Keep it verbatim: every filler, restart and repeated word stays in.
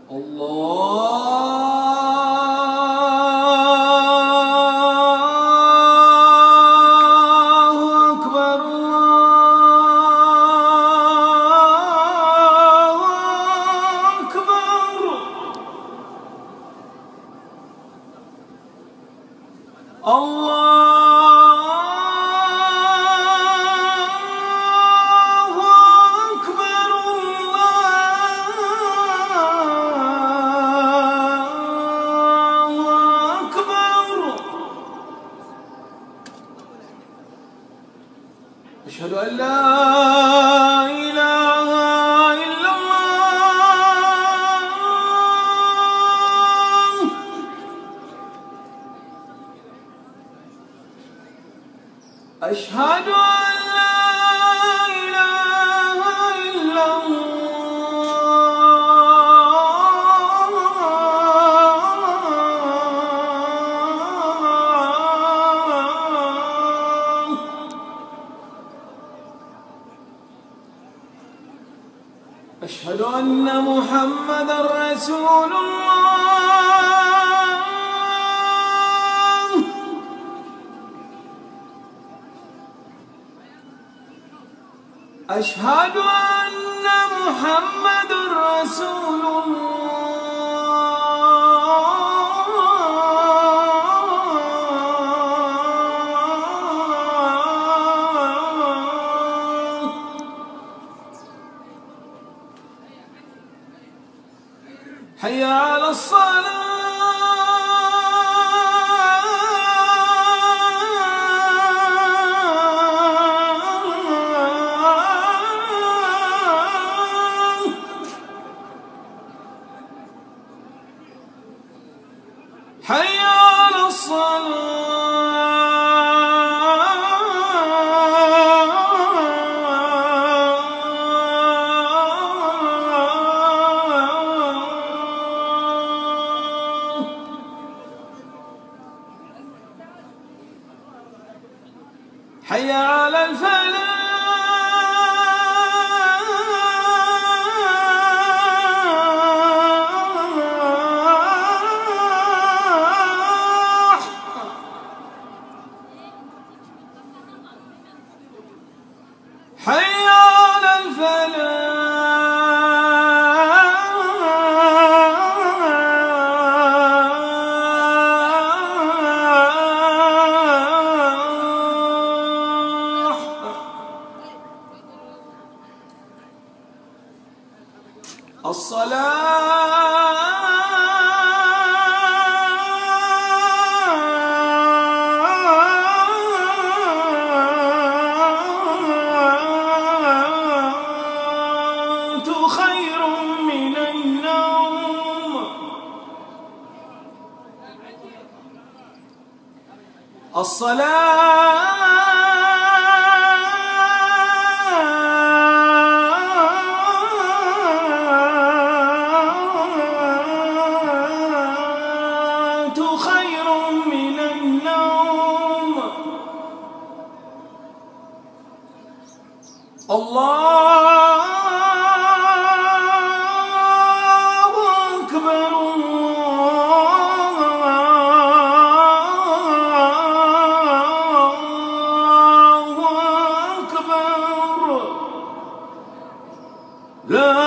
أشهد أن لا إله إلا الله. أشهد أن لا إله إلا أشهد أن محمدًا رسول الله. أشهد أن محمدًا رسول حي على الصلاة. حي على الصلاة. حي على الفلاح. حي على الفلاح. الصلاة خير من النوم. الصلاة خير من النوم. الله أكبر. الله أكبر. لا